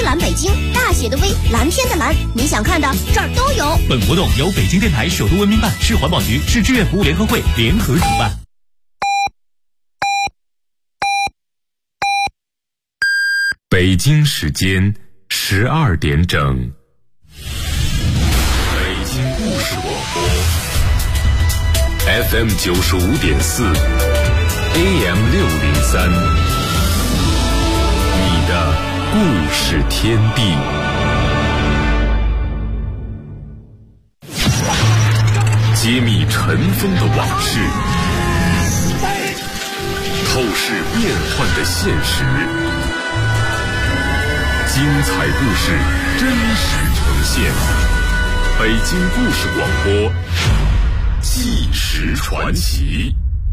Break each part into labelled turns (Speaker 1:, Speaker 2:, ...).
Speaker 1: 蓝北京，大写的 V， 蓝天的蓝，你想看的这儿都有。
Speaker 2: 本活动由北京电台首都文明办、市环保局、市志愿服务联合会联合主办。
Speaker 3: 北京时间12点整。北京故事广播 FM 95.4 AM 603，你的故事天地。揭秘尘封的往事，透视变幻的现实，精彩故事真实呈现。北京故事广播，纪实传奇。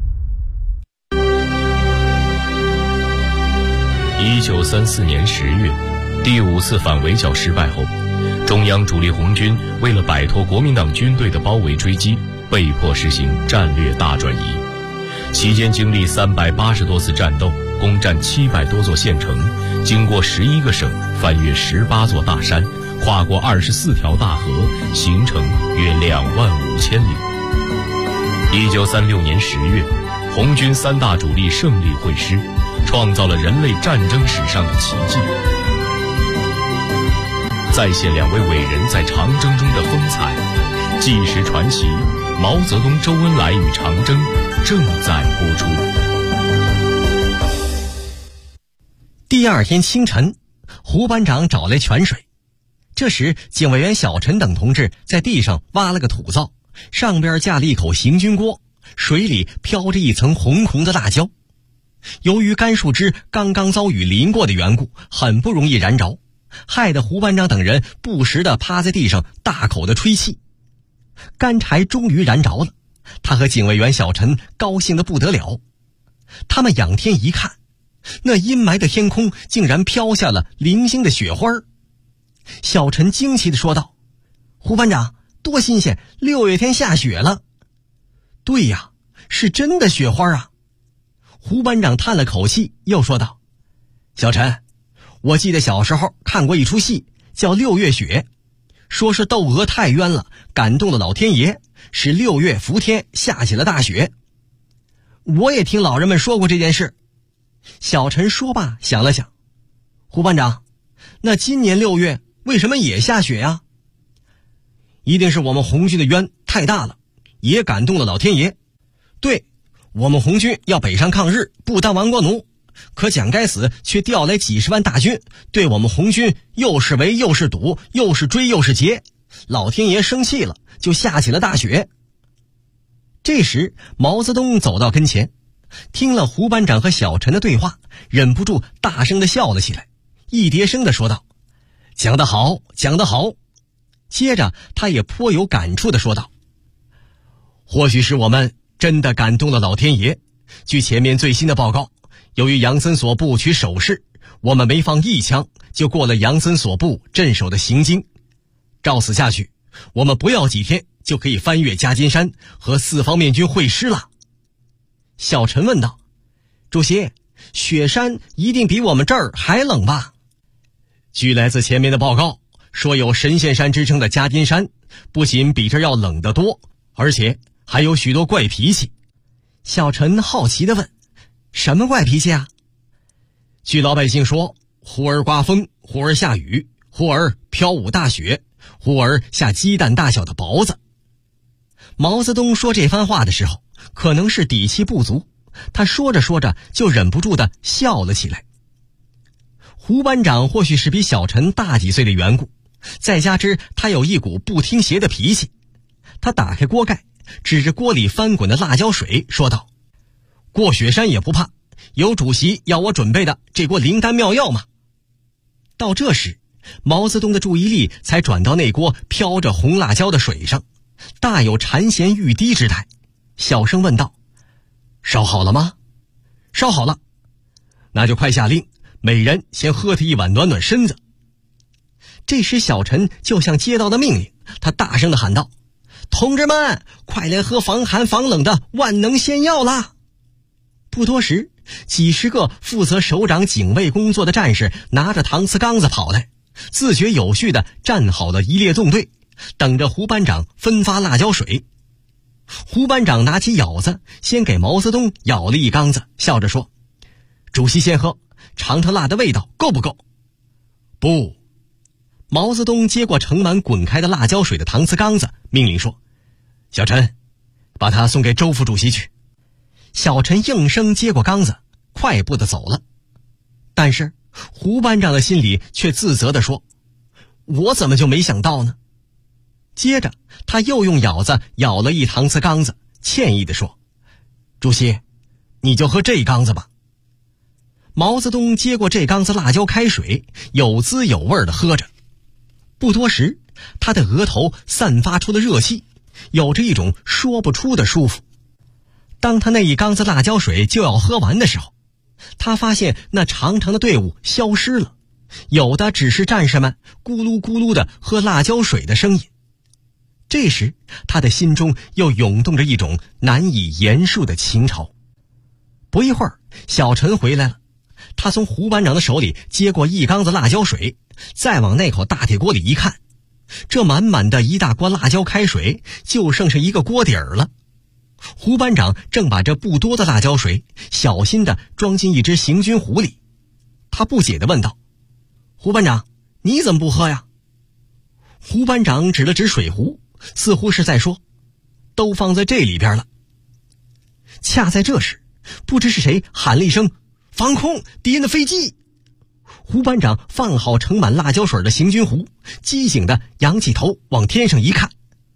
Speaker 4: 1934年10月，第5次反围剿失败后，中央主力红军为了摆脱国民党军队的包围追击，被迫实行战略大转移。期间经历380多次战斗，攻占700多座县城，经过11个省，翻越18座大山，跨过24条大河，行程约25000里。1936年10月，红军3大主力胜利会师，创造了人类战争史上的奇迹。再现2位伟人在长征中的风采，纪实传奇毛泽东、周恩来与长征正在播出。
Speaker 5: 第二天清晨，胡班长找来泉水。这时警卫员小陈等同志在地上挖了个土灶，上边架了一口行军锅，水里飘着一层红红的辣椒。由于干树枝刚刚遭雨淋过的缘故，很不容易燃着，害得胡班长等人不时地趴在地上大口地吹气。干柴终于燃着了，他和警卫员小陈高兴得不得了。他们仰天一看，那阴霾的天空竟然飘下了零星的雪花。小陈惊奇地说道：“胡班长，多新鲜，6月天下雪了。”“对呀，是真的雪花啊。”胡班长叹了口气，又说道：“小陈，我记得小时候看过一出戏，叫《6月雪》，说是窦娥太冤了，感动了老天爷，使6月伏天下起了大雪。我也听老人们说过这件事。”小陈说罢想了想：“胡班长，那今年6月为什么也下雪呀？”“一定是我们红军的冤太大了，也感动了老天爷。对，我们红军要北上抗日，不当亡国奴，可蒋该死却调来几10万大军，对我们红军又是围又是堵，又是追又是劫，老天爷生气了，就下起了大雪。”这时毛泽东走到跟前，听了胡班长和小陈的对话，忍不住大声地笑了起来，一叠声地说道：“讲得好，讲得好。”接着他也颇有感触地说道：“或许是我们真的感动了老天爷。据前面最新的报告，由于杨森所部取守势，我们没放一枪就过了杨森所部镇守的行经。照此下去，我们不要几天就可以翻越夹金山，和四方面军会师了。”小陈问道：“主席，雪山一定比我们这儿还冷吧？”据来自前面的报告，说有神仙山之称的夹金山，不仅比这要冷得多，而且还有许多怪脾气。小陈好奇地问：“什么怪脾气啊？”据老百姓说，忽而刮风，忽而下雨，忽而飘舞大雪，忽而下鸡蛋大小的雹子。毛泽东说这番话的时候，可能是底气不足，他说着说着就忍不住地笑了起来。胡班长或许是比小陈大几岁的缘故，再加之他有一股不听邪的脾气，他打开锅盖，指着锅里翻滚的辣椒水说道：“过雪山也不怕，有主席要我准备的这锅灵丹妙药吗？”到这时，毛泽东的注意力才转到那锅飘着红辣椒的水上，大有馋涎欲滴之态，小声问道：“烧好了吗？”“烧好了。”“那就快下令，每人先喝他一碗暖暖身子。”这时小陈就像接到了命令，他大声地喊道：“同志们，快来喝防寒防冷的万能仙药啦！”不多时，几10个负责首长警卫工作的战士拿着搪瓷缸子跑来， 自觉有序地站好了一列纵队，等着胡班长分发辣椒水。胡班长拿起舀子，先给毛泽东舀了一缸子，笑着说：“主席先喝，尝尝辣的味道够不够？”不。毛泽东接过盛满滚开的辣椒水的搪瓷缸子，命令说：“小陈，把它送给周副主席去。”小陈应声接过缸子，快步地走了。但是胡班长的心里却自责地说：“我怎么就没想到呢？”接着他又用舀子舀了一搪瓷缸子，歉意地说：“主席，你就喝这缸子吧。”毛泽东接过这缸子辣椒开水，有滋有味地喝着。不多时，他的额头散发出了热气，有着一种说不出的舒服。当他那一缸子辣椒水就要喝完的时候，他发现那长长的队伍消失了，有的只是战士们咕噜咕噜地喝辣椒水的声音。这时他的心中又涌动着一种难以言述的情潮。不一会儿，小陈回来了，他从胡班长的手里接过一缸子辣椒水，再往那口大铁锅里一看，这满满的一大锅辣椒开水就剩下一个锅底儿了。胡班长正把这不多的辣椒水小心地装进一只行军壶里，他不解地问道：“胡班长，你怎么不喝呀？”胡班长指了指水壶，似乎是在说：“都放在这里边了。”恰在这时，不知是谁喊了一声：“防空！敌人的飞机！”胡班长放好盛满辣椒水的行军壶，机警地仰起头往天上一看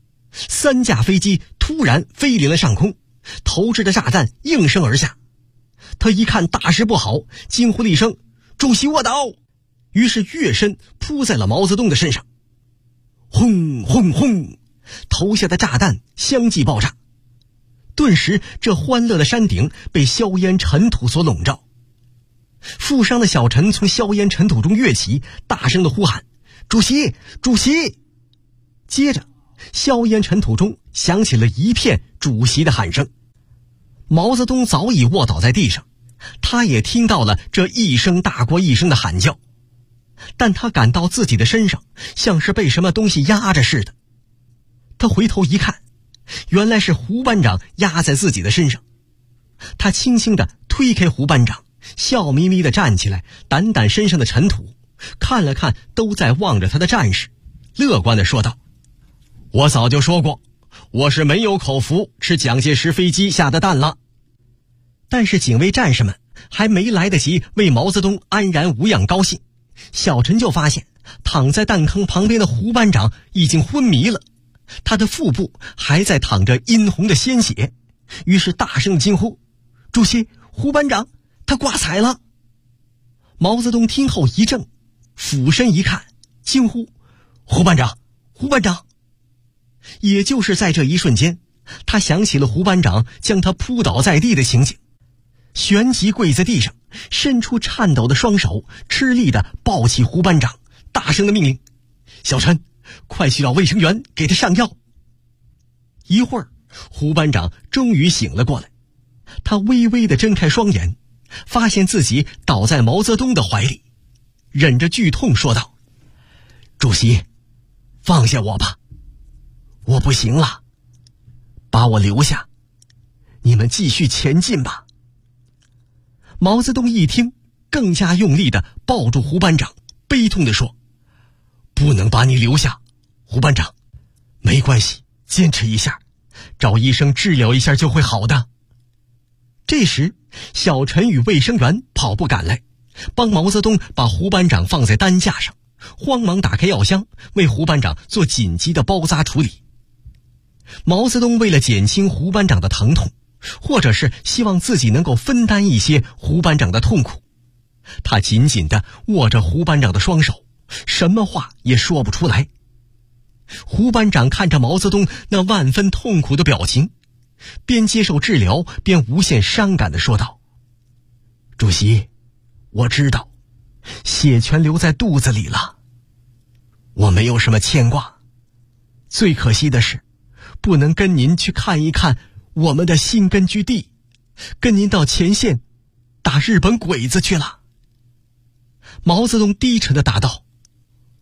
Speaker 5: ，3架飞机突然飞临了上空，投掷的炸弹应声而下。他一看大事不好，惊呼了一声：“主席卧倒！”于是跃身扑在了毛泽东的身上。轰轰轰，投下的炸弹相继爆炸。顿时这欢乐的山顶被硝烟尘土所笼罩。负伤的小陈从硝烟尘土中跃起，大声地呼喊：“主席，主席！”接着硝烟尘土中响起了一片主席的喊声。毛泽东早已卧倒在地上，他也听到了这一声大过一声的喊叫，但他感到自己的身上像是被什么东西压着似的。他回头一看，原来是胡班长压在自己的身上。他轻轻地推开胡班长，笑眯眯地站起来，掸掸身上的尘土，看了看都在望着他的战士，乐观地说道：“我早就说过，我是没有口福吃蒋介石飞机下的蛋了。”但是警卫战士们还没来得及为毛泽东安然无恙高兴，小陈就发现躺在弹坑旁边的胡班长已经昏迷了，他的腹部还在淌着殷红的鲜血，于是大声惊呼：“主席，胡班长他挂彩了！”毛泽东听后一怔，俯身一看，惊呼：“胡班长，胡班长！”也就是在这一瞬间，他想起了胡班长将他扑倒在地的情景，旋即跪在地上，伸出颤抖的双手，吃力地抱起胡班长，大声地命令：“小陈，快去找卫生员给他上药。”一会儿，胡班长终于醒了过来，他微微地睁开双眼，发现自己倒在毛泽东的怀里，忍着剧痛说道：“主席，放下我吧，我不行了，把我留下，你们继续前进吧。”毛泽东一听，更加用力地抱住胡班长，悲痛地说：“不能把你留下，胡班长，没关系，坚持一下，找医生治疗一下就会好的。”这时，小陈与卫生员跑步赶来，帮毛泽东把胡班长放在担架上，慌忙打开药箱，为胡班长做紧急的包扎处理。毛泽东为了减轻胡班长的疼痛，或者是希望自己能够分担一些胡班长的痛苦，他紧紧地握着胡班长的双手，什么话也说不出来。胡班长看着毛泽东那万分痛苦的表情，边接受治疗边无限伤感地说道：“主席，我知道，血全流在肚子里了，我没有什么牵挂，最可惜的是，不能跟您去看一看我们的新根据地，跟您到前线打日本鬼子去了。”毛泽东低沉地答道：“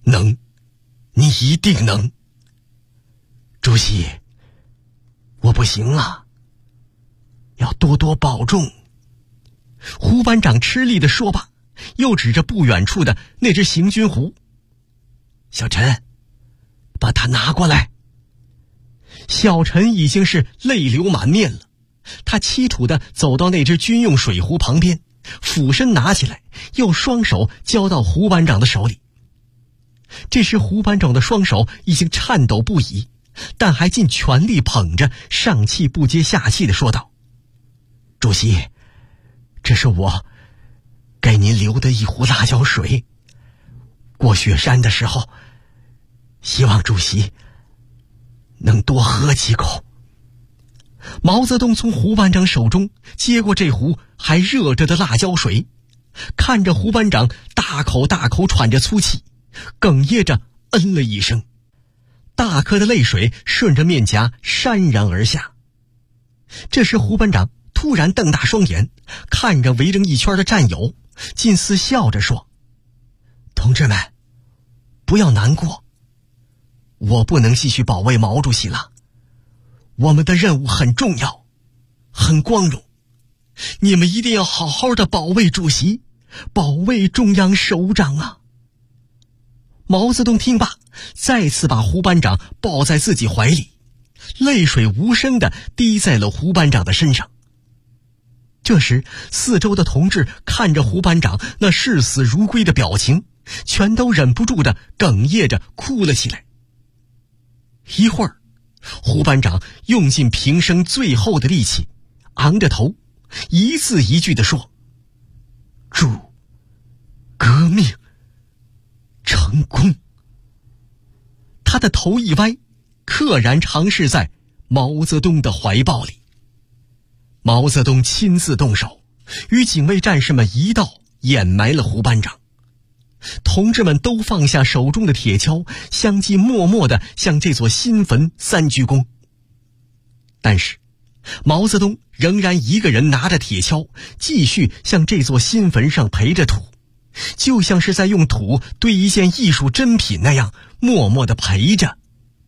Speaker 5: 能，你一定能。主席，我不行了，要多多保重。胡班长吃力地说罢，又指着不远处的那只行军狐：小陈，把它拿过来。小陈已经是泪流满面了，他凄楚地走到那只军用水壶旁边，俯身拿起来，又双手交到胡班长的手里。这时胡班长的双手已经颤抖不已，但还尽全力捧着，上气不接下气地说道：主席，这是我给您留的一壶辣椒水，过雪山的时候，希望主席能多喝几口。毛泽东从胡班长手中接过这壶还热着的辣椒水，看着胡班长大口大口喘着粗气，哽咽着嗯了一声，大颗的泪水顺着面颊潸然而下。这时胡班长突然瞪大双眼，看着围成一圈的战友，近似笑着说：同志们，不要难过，我不能继续保卫毛主席了，我们的任务很重要，很光荣，你们一定要好好的保卫主席，保卫中央首长啊。毛泽东听罢，再次把胡班长抱在自己怀里，泪水无声地滴在了胡班长的身上。这时四周的同志看着胡班长那视死如归的表情，全都忍不住地哽咽着哭了起来。一会儿，胡班长用尽平生最后的力气，昂着头，一字一句地说：祝革命成功。他的头一歪，溘然长逝在毛泽东的怀抱里。毛泽东亲自动手，与警卫战士们一道掩埋了胡班长。同志们都放下手中的铁锹，相继默默地向这座新坟三鞠躬。但是毛泽东仍然一个人拿着铁锹，继续向这座新坟上培着土，就像是在用土堆一件艺术珍品那样，默默地培着。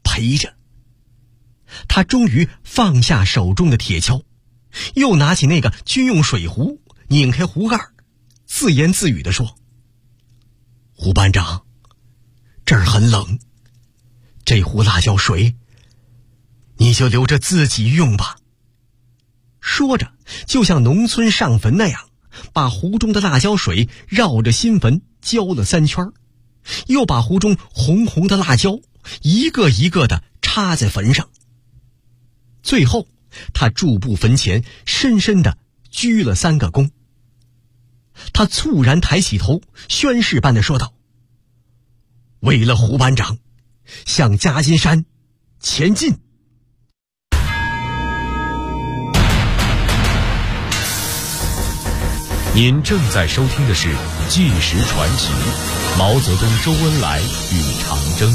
Speaker 5: 他终于放下手中的铁锹，又拿起那个军用水壶，拧开壶盖，自言自语地说：胡班长，这儿很冷，这壶辣椒水你就留着自己用吧。说着，就像农村上坟那样，把壶中的辣椒水绕着新坟浇了3圈，又把壶中红红的辣椒一个一个地插在坟上。最后他驻步坟前，深深地鞠了3个躬。他猝然抬起头，宣誓般地说道：为了胡班长，向夹金山前进。
Speaker 4: 您正在收听的是《纪实传奇》，毛泽东、周恩来与长征。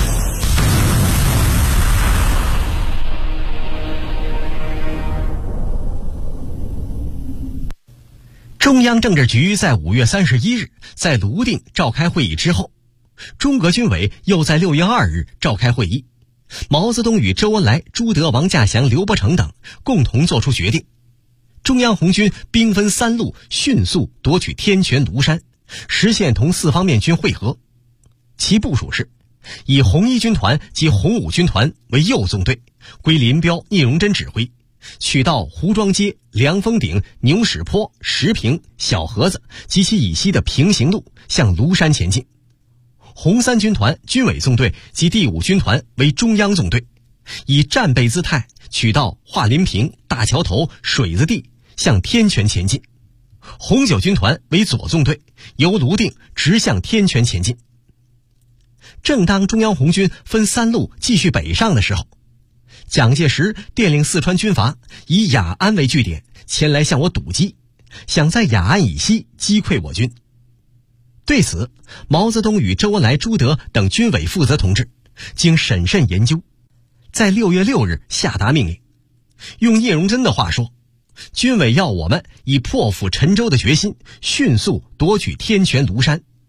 Speaker 5: 中央政治局在5月31日在泸定召开会议之后，中革军委又在6月2日召开会议。毛泽东与周恩来、朱德、王稼祥、刘伯承等共同作出决定，中央红军兵分3路，迅速夺取天泉、庐山，实现同4方面军会合。其部署是：以红一军团及红五军团为右纵队，归林彪、聂荣臻指挥，取道胡庄街、凉风顶、牛屎坡、石坪、小河子及其以西的平行路向庐山前进。红3军团军委纵队及第5军团为中央纵队，以战备姿态取道华林坪、大桥头、水子地向天泉前进。红9军团为左纵队，由泸定直向天泉前进。正当中央红军分3路继续北上的时候，蒋介石电令四川军阀以雅安为据点前来向我堵击，想在雅安以西击溃我军。对此，毛泽东与周恩来、朱德等军委负责同志经审慎研究，在6月6日下达命令。用聂荣臻的话说，军委要我们以破釜沉舟的决心，迅速夺取天泉、庐山。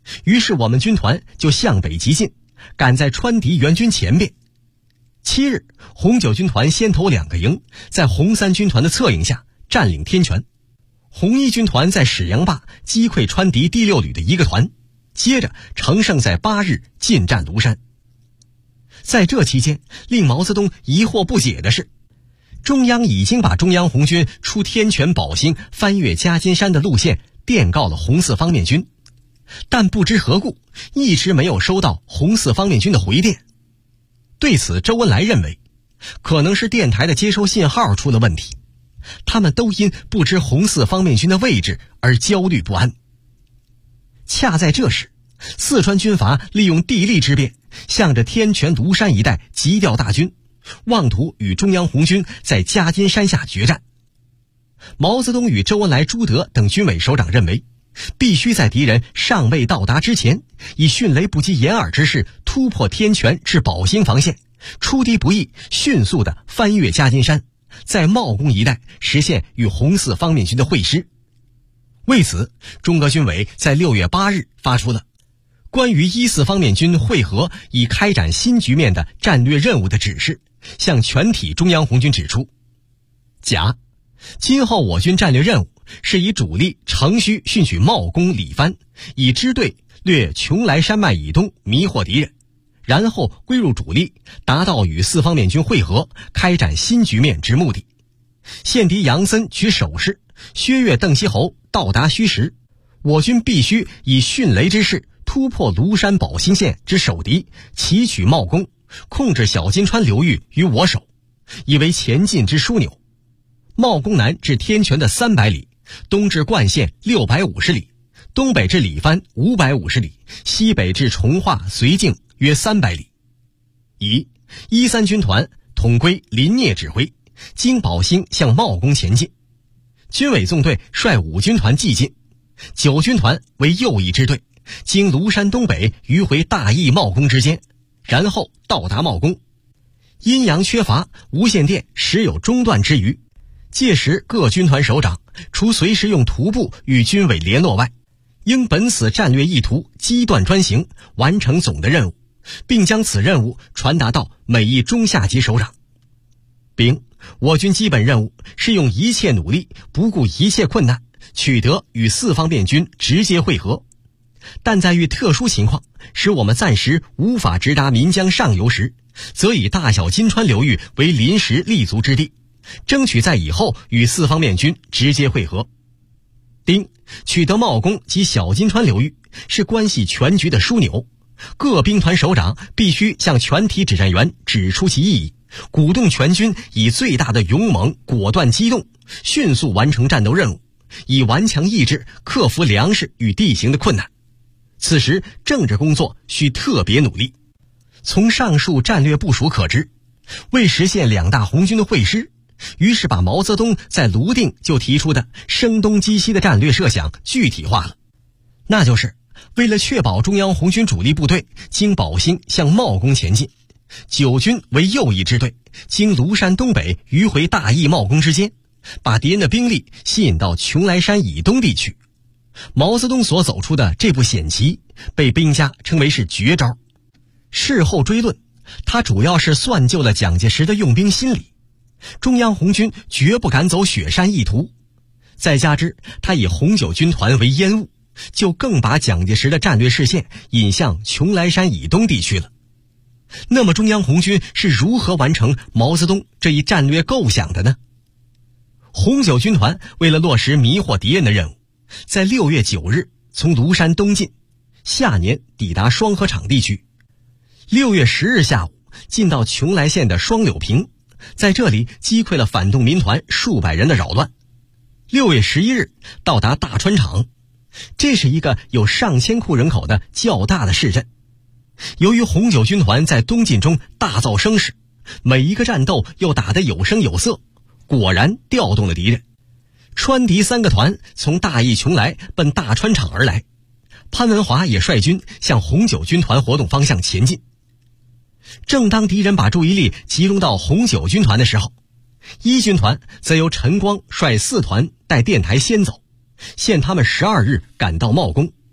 Speaker 5: 于是我们军团就向北急进，赶在川敌援军前边。7日，红9军团先头2个营在红3军团的策应下占领天泉，红1军团在史阳坝击溃川敌第6旅的1个团，接着乘胜在8日进占庐山。在这期间，令毛泽东疑惑不解的是，中央已经把中央红军出天泉宝兴翻越夹金山的路线电告了红4方面军，但不知何故一直没有收到红4方面军的回电。对此，周恩来认为可能是电台的接收信号出了问题，他们都因不知红4方面军的位置而焦虑不安。恰在这时，四川军阀利用地利之便，向着天泉庐山一带急调大军，妄图与中央红军在夹金山下决战。毛泽东与周恩来、朱德等军委首长认为，必须在敌人尚未到达之前，以迅雷不及掩耳之势突破天泉至宝兴防线，出敌不意，迅速地翻越夹金山，在茂功一带实现与红4方面军的会师。为此，中革军委在6月8日发出了关于1、4方面军会合以开展新局面的战略任务的指示，向全体中央红军指出：甲，今后我军战略任务是以主力乘虚迅取茂功里番，以支队掠邛崃山脉以东迷惑敌人，然后归入主力，达到与4方面军会合开展新局面之目的。现敌杨森取守势，薛岳邓锡侯到达虚实，我军必须以迅雷之势突破庐山宝兴线之守敌，奇取茂功，控制小金川流域于我手，以为前进之枢纽。茂功南至天泉的300里，东至灌县650里，东北至里番550里，西北至从化、绥靖约300里。乙，1、3军团统归林聂指挥，经宝兴向茂功前进。军委纵队率5军团继进，9军团为右翼支队，经庐山东北迂回大邑茂功之间，然后到达茂功。阴阳缺乏，无线电时有中断之余，届时各军团首长除随时用徒步与军委联络外，应本此战略意图机断专行，完成总的任务，并将此任务传达到每一中下级首长。丙，我军基本任务是用一切努力，不顾一切困难，取得与4方面军直接会合。但在遇特殊情况，使我们暂时无法直达岷江上游时，则以大小金川流域为临时立足之地，争取在以后与4方面军直接会合。丁，取得茂功及小金川流域是关系全局的枢纽，各兵团首长必须向全体指战员指出其意义，鼓动全军以最大的勇猛、果断、机动，迅速完成战斗任务，以顽强意志克服粮食与地形的困难。此时政治工作需特别努力。从上述战略部署可知，为实现2大红军的会师，于是把毛泽东在泸定就提出的声东击西的战略设想具体化了，那就是为了确保中央红军主力部队经宝兴向茂功前进，9军为右翼支队，经庐山东北迂回大邑茂功之间，把敌人的兵力吸引到邛崃山以东地区。毛泽东所走出的这步险棋，被兵家称为是绝招。事后追论，他主要是算计了蒋介石的用兵心理。中央红军绝不敢走雪山意图，再加之他以红9军团为烟雾，就更把蒋介石的战略视线引向邛崃山以东地区了。那么中央红军是如何完成毛泽东这一战略构想的呢？红9军团为了落实迷惑敌人的任务，在6月9日从庐山东进，下年抵达双河场地区。6月10日下午进到邛崃县的双柳坪，在这里击溃了反动民团数百人的扰乱。6月11日到达大川场，这是一个有上千户人口的较大的市镇。由于红9军团在东进中大造声势，每一个战斗又打得有声有色，果然调动了敌人。川敌3个团从大邑邛崃奔大川场而来，潘文华也率军向红9军团活动方向前进。正当敌人把注意力集中到红9军团的时候，1军团则由陈光率4团带电台先走，限他们12日赶到茂功。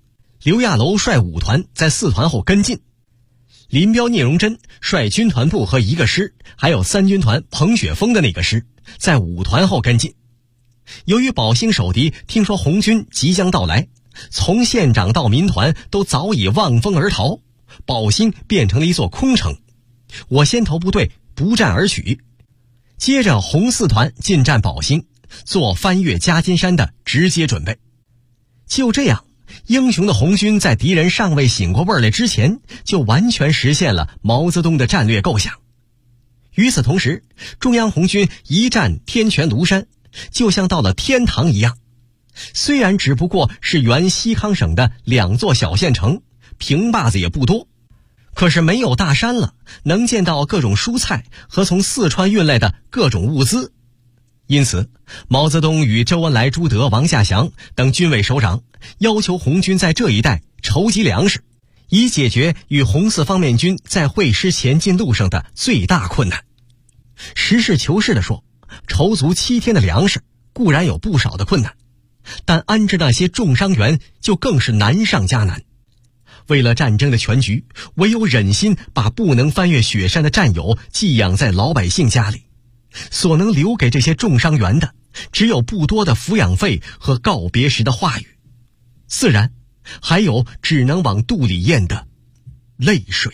Speaker 5: 刘亚楼率5团在4团后跟进，林彪、聂荣臻率军团部和1个师，还有3军团彭雪枫的那个师，在5团后跟进。由于宝兴守敌听说红军即将到来，从县长到民团都早已望风而逃，宝兴变成了一座空城。我先头部队不战而取，接着红4团进占宝兴，做翻越夹金山的直接准备。就这样，英雄的红军在敌人尚未醒过味儿来之前，就完全实现了毛泽东的战略构想。与此同时，中央红军一战天泉庐山，就像到了天堂一样。虽然只不过是原西康省的2座小县城，平坝子也不多，可是没有大山了，能见到各种蔬菜和从四川运来的各种物资。因此，毛泽东与周恩来、朱德、王稼祥等军委首长要求红军在这一带筹集粮食，以解决与红四方面军在会师前进路上的最大困难。实事求是地说，筹足7天的粮食固然有不少的困难，但安置那些重伤员就更是难上加难。为了战争的全局，唯有忍心把不能翻越雪山的战友寄养在老百姓家里，所能留给这些重伤员的，只有不多的抚养费和告别时的话语，自然还有只能往肚里咽的泪水。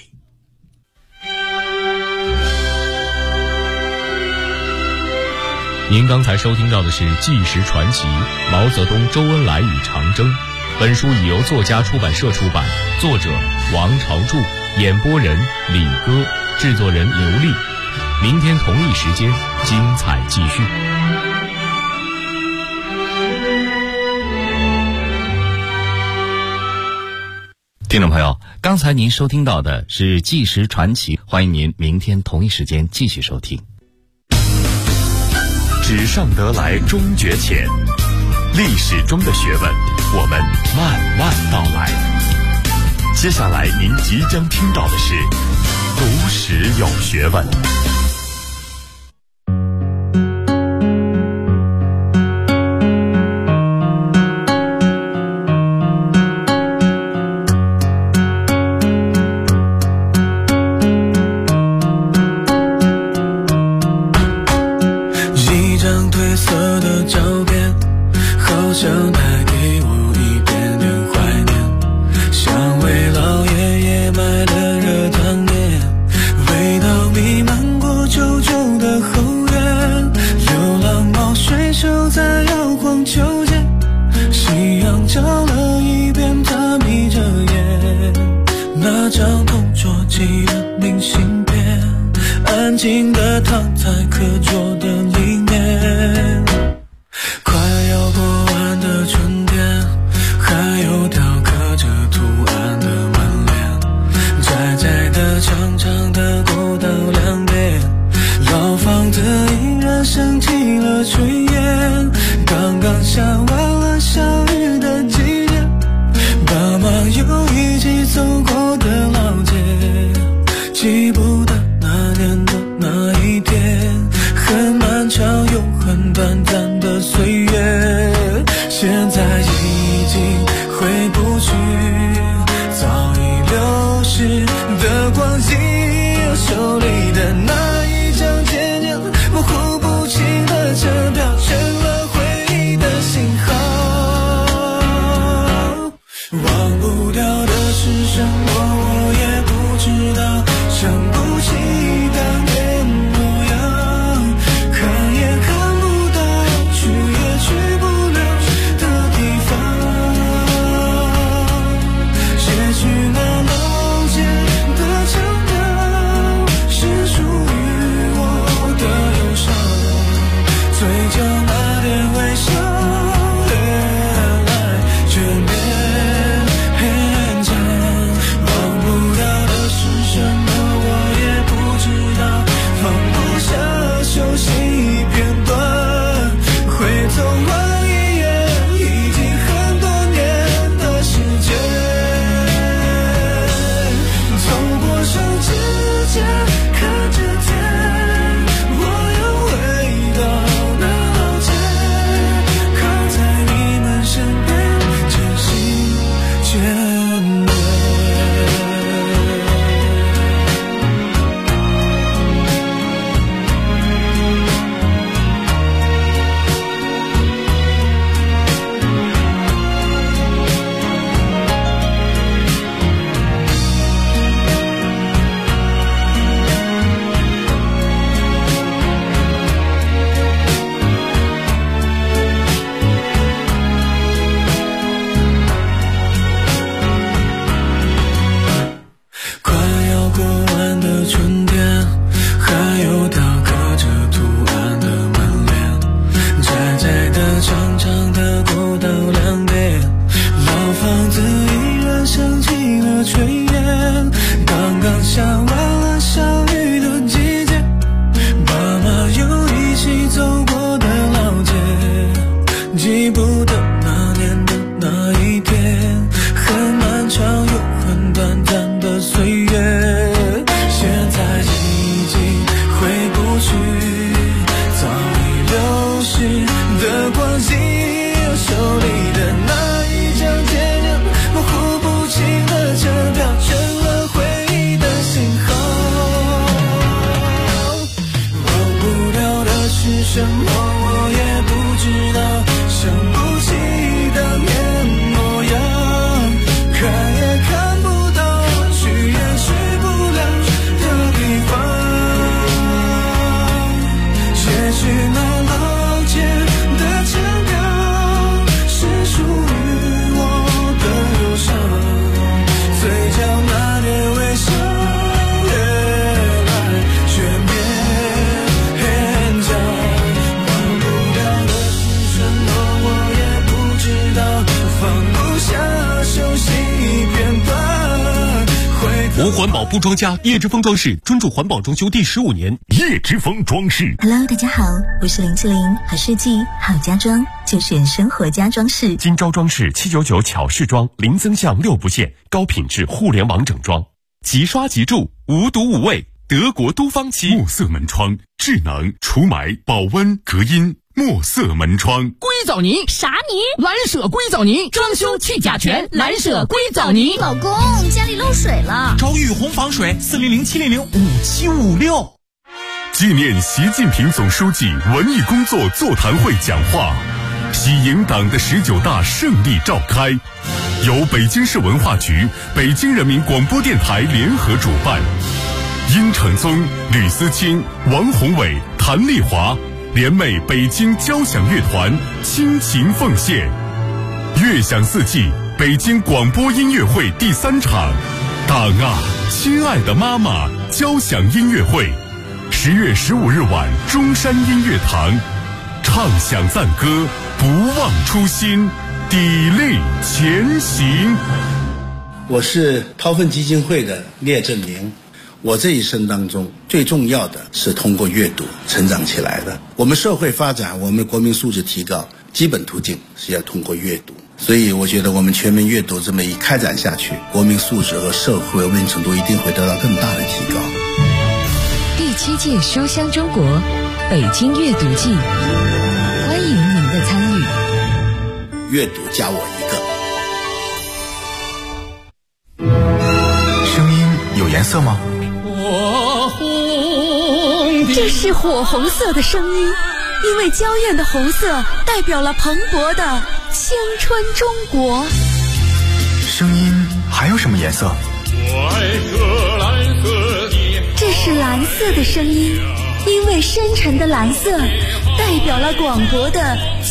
Speaker 4: 您刚才收听到的是《纪实传奇：毛泽东、周恩来与长征》。本书已由作家出版社出版，作者王朝柱，演播人李歌，制作人刘丽。明天同一时间，精彩继续。
Speaker 6: 听众朋友，刚才您收听到的是《纪实传奇》，欢迎您明天同一时间继续收听。
Speaker 3: 纸上得来终觉浅，历史中的学问，我们慢慢道来。接下来您即将听到的是读史有学问。
Speaker 7: 去那老街的腔调，是属于
Speaker 2: 无环保不装家，叶之峰装饰专注环保装修第15年。
Speaker 3: 叶之峰装饰。
Speaker 7: Hello， 大家好，我是林志玲，好设计好家装就选生活家装饰。
Speaker 3: 今朝装饰799巧饰装，零增项6不限，高品质互联网整装，即刷即住，无毒无味，德国都方漆墨色门窗，智能除霾、保温、隔音。墨色门窗，
Speaker 8: 硅藻泥
Speaker 1: 啥泥？
Speaker 8: 蓝舍硅藻泥，装修去甲醛，蓝舍硅藻泥。
Speaker 1: 老公，家里漏水了，
Speaker 2: 找雨虹防水，400-700-5756。
Speaker 3: 纪念习近平总书记文艺工作座谈会讲话，喜迎党的19大胜利召开，由北京市文化局、北京人民广播电台联合主办，殷承宗、吕思清、王宏伟、谭丽华联袂北京交响乐团倾情奉献，乐享四季北京广播音乐会第3场，党啊，亲爱的妈妈交响音乐会，10月15日晚中山音乐堂，唱响赞歌，不忘初心，砥砺前行。
Speaker 9: 我是掏粪基金会的聂振明。我这一生当中最重要的是通过阅读成长起来的。我们社会发展，我们国民素质提高，基本途径是要通过阅读。所以我觉得我们全面阅读这么一开展下去，国民素质和社会文明程度一定会得到更大的提高。
Speaker 7: 第7届书香中国北京阅读季，欢迎您的参与。
Speaker 9: 阅读加我一个。
Speaker 10: 声音有颜色吗？
Speaker 7: 这是火红色的声音，因为娇艳的红色代表了蓬勃的青春中国。
Speaker 10: 声音还有什么颜色？
Speaker 11: 我爱这蓝色的。
Speaker 7: 这是蓝色的声音，因为深沉的蓝色代表了广博的